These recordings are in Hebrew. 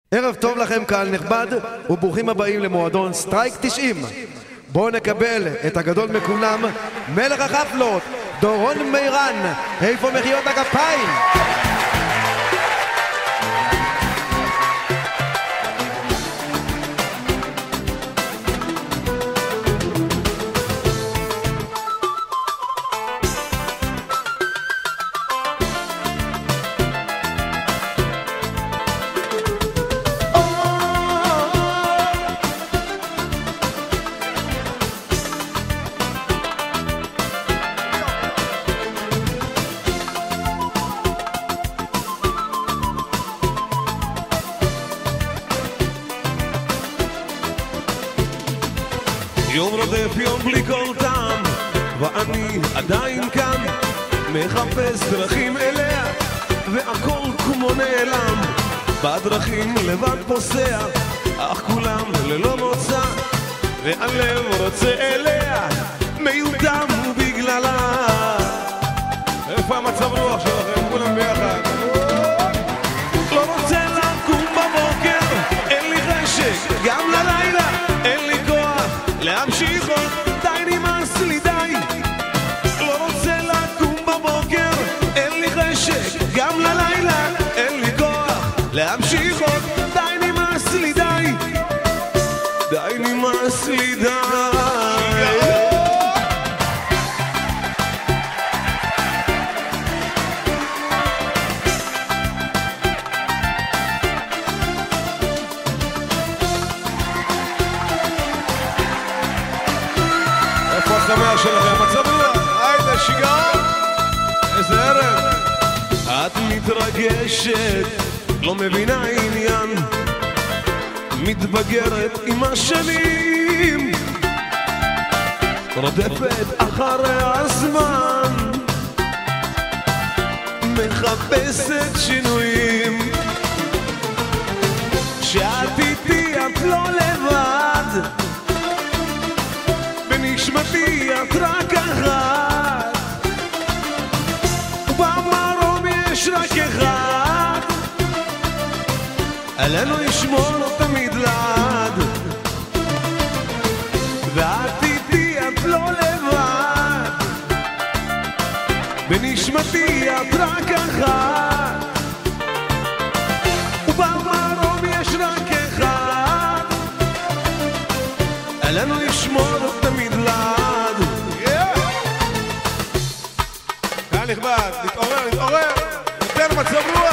ערב טוב לכם קהל נכבד וברוכים הבאים למועדון סטרייק 90. בואו נקבל את הגדול מכולם, מלך החפלות, דורון מירן. איפה מחיאות הכפיים? יום רודף יום בלי כל טעם, ואני עדיין כאן, מחפש דרכים אליה, והכל כמו נעלם. בדרכים לבד פוסע, אך כולם ללא מוצא, והלב רוצה אליה, מיותם ובגללה. איפה המצב רוח שלכם? כולם ביחד. לא רוצה לקום בבוקר, אין לי חשק, גם ללילה אין לי כוח להמשיך עוד, די נמאס לי די. לא רוצה לקום בבוקר, אין לי חשק, גם ללילה אין לי כוח להמשיך עוד, די נמאס לי די. די נמאס לי די. השמח שלכם, מצב רוח, היידה שיגעון, איזה ערב. את מתרגשת, לא מבינה עניין, מתבגרת עם השנים, רודפת אחרי הזמן, מחפשת שינויים. שאת איתי את לא לבד, בנשמתי את רק אחת, ובמרום יש רק אחד, עלינו ישמור תמיד לעד. ואת איתי את לא לבד, בנשמתי את רק אחת, ובמרום יש רק אחד, עלינו ישמור תמיד לעד. קהל נכבד, נתעורר, נתעורר, נותן מצב רוח.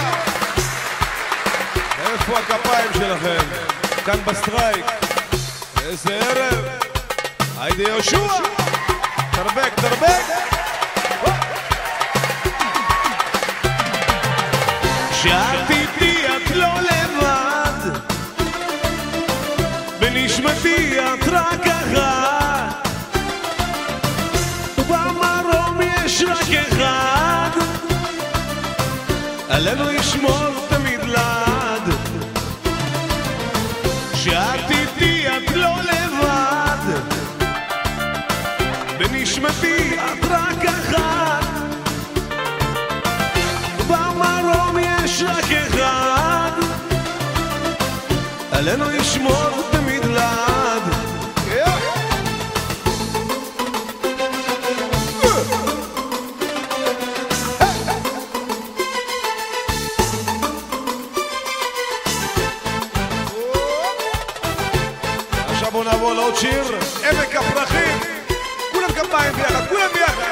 איפה הכפיים שלכם? כאן בסטרייק. איזה ערב. היידה יהושע, תרבק, תרבק. שאת איתי את לא לבד, בנשמתי את רק אחת, ובמרום יש רק אחד, עלינו ישמור תמיד לעד. שאת איתי את לא לבד, בנשמתי את רק אחת, ובמרום יש רק אחד, עלינו ישמור תמיד לעד. עכשיו בוא נעבור לעוד שיר, עמק הפרחים. כולם כפיים ביחד, כולם ביחד.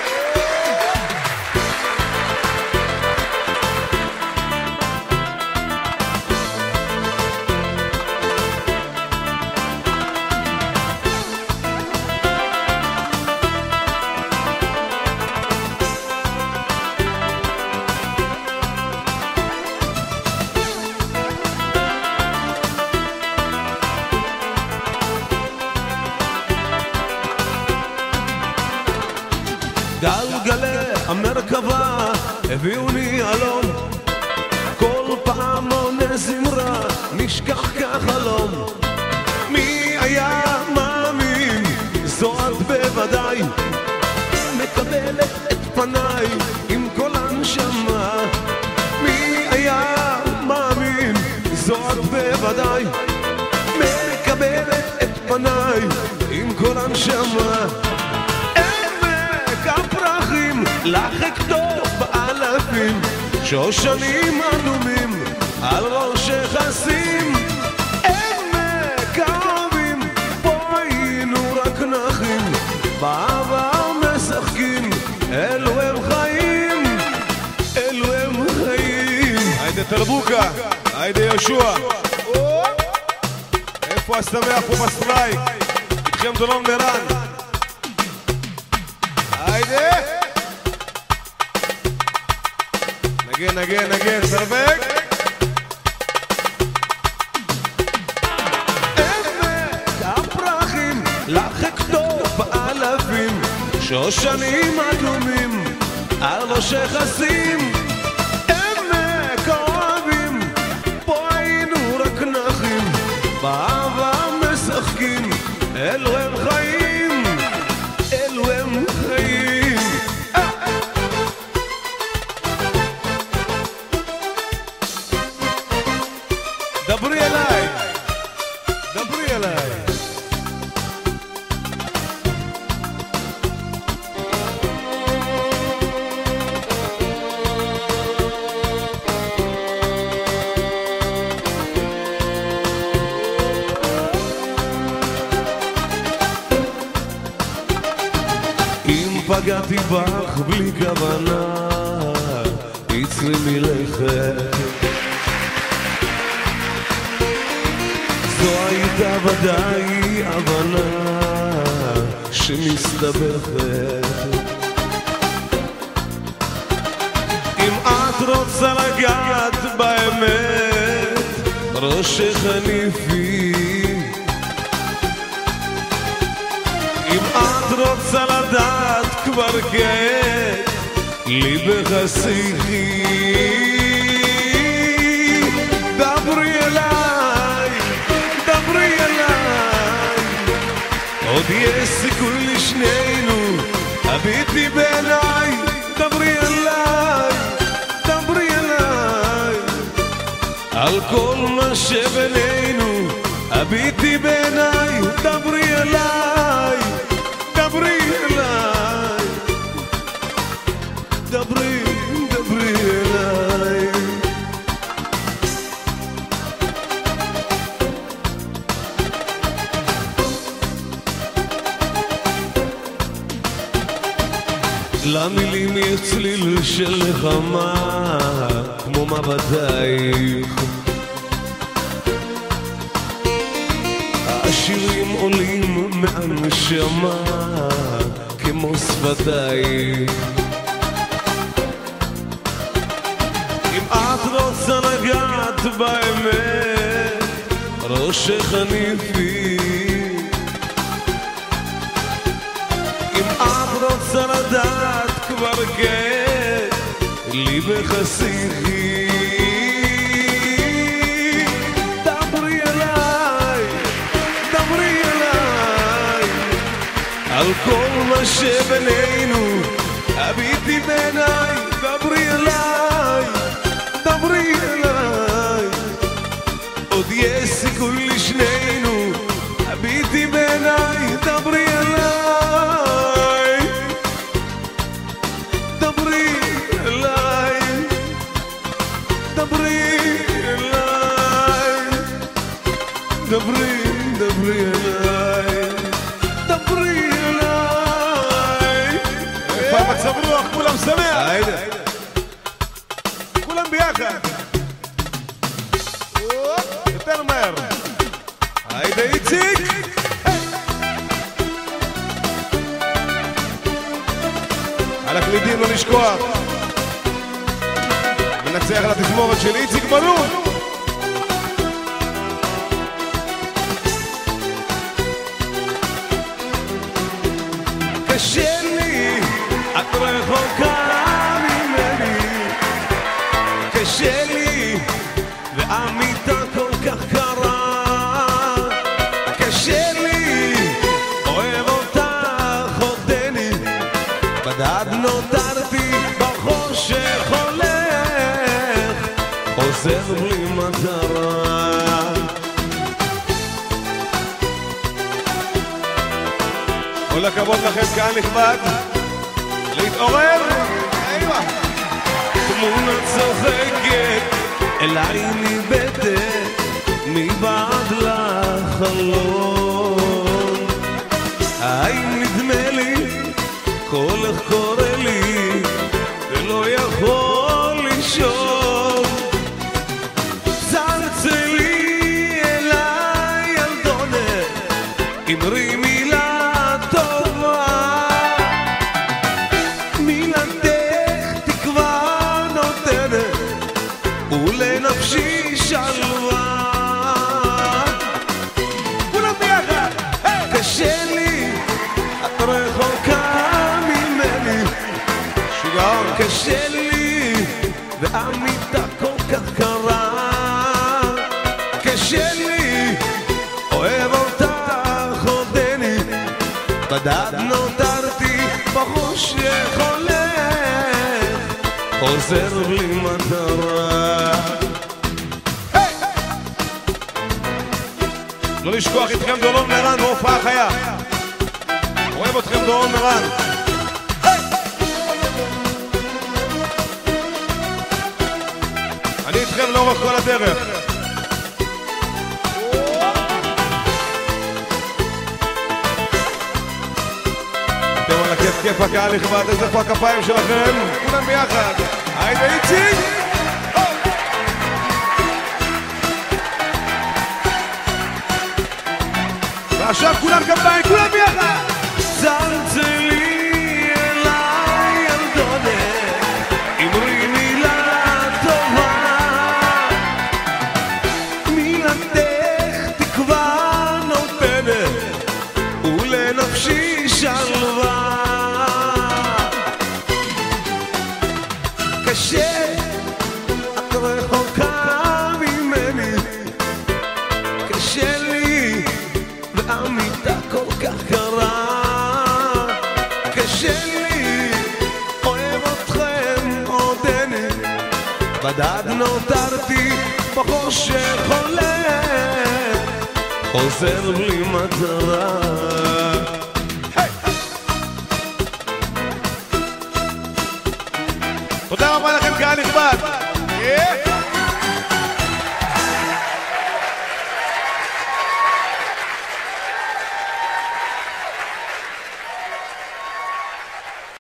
גלגלי המרכבה הביאוני אלון, כל פעם עונה זמרה נשכח כחלום. מי היה מאמין, זו את בוודאי, מקבלת את פניי עם כל הנשמה. מי היה מאמין, זו את בוודאי מקבלת את פניי עם כל הנשמה. עמק הפרחים לך אכתוב באלפים, שושנים אדומים על ראשך אשים. עמק האבים פה היינו רק נחים, בעבר משחקים, אלו הם חיים, אלו הם חיים. היידה תרבוקה, היידה ישוע. איפה השמח פה בסטרייק? איתכם דורון מירן. היידה נגן, נגן, נגן, סרבק. עמק הפרחים לך אכתוב באלפים, שושנים אדומים על ראשך אשים. עמק האוהבים פה היינו רק נחים, בעבר משחקים, אלו הם חיים, אלו הם חיים. דברי אליי, דברי אליי. אם פגעתי בך בלי כוונה, יצרי מלכת, זו הייתה ודאי הבנה שמסתבכת. אם את רוצה לגעת באמת, ראשך הניפי. אם את רוצה לדעת כבר כעת, ליבך שיחי. דברי אליי, דברי אליי, עוד יש סיכוי לשנינו, הביטי בעיניי. דברי אליי, דברי אליי, על כל מה שבינינו, הביטי בעיניי. דברי אליי, דברי אליי, דברי, דברי אליי. למילים יש צליל של נחמה, כמו מבטייך. השירים עולים מהנשמה, כמו שפתייך. אם את רוצה לגעת באמת, ראשך הניפי. אם את רוצה לדעת כבר כעת, ליבך שיחי. דברי אליי, דברי אליי, על כל מה שבינינו, הביטי בעיניי. דברי אליי, דברי אליי, עוד יש סיכוי לשנינו, הביטי בעיניי. דברי אליי, דברי אליי, דברי אליי, דברי, דברי אליי, דברי אליי. איפה המצב רוח? כולם שמח. היידה כולם ביחד. יותר מהר. היידה איציק. על הקלידים לא לשכוח. ננצח על התזמורת של איציק בלון. קשה לי, את רחוקה ממני. קשה לי, והמיטה כל כך קרה. קשה לי, אוהב אותך עודני, בדד נותרתי בחושך הולך, עוזר בלי מטרה. כל הכבוד לכם, קהל נכבד. להתעורר. איווה. תמונה צוחקת אליי ניבטת מבעד לחלום. האם נדמה לי קולך קורא לי ולא יכול לישון. צלצלי אליי ילדונת, אמרי מילה טובה, מילתך תקווה נותנת ולנפשי שלווה. כולם ביחד. קשה לי, את רחוקה ממני, שיגעון. קשה לי, והמיטה כל כך קרה. קשה לי, אוהב אותך עודני, בדד נותרתי בחושך הולך, חוזר בלי מטרה. לא לשכוח איתכם דורון מירן בהופעה חיה. אוהב אתכם דורון מירן. אני איתכם לאורך כל הדרך. אתם על הכיף כיף הקהל נכבד, איזה פה הכפיים שלכם? כולם ביחד. היידה איציק! ועכשיו כולם כפיים, כולם ביחד! צלצלי אליי ילדונת, אמרי מילה טובה, מילתך תקווה נותנת ולנפשי שלווה. קשה, את רחוקה ממני, קשה לי, והמיטה כל כך קרה. קשה לי, אוהב אתכם עודני, בדד נותרתי בחושך הולך, חוזר בלי מטרה. תודה רבה לכם קהל נכבד.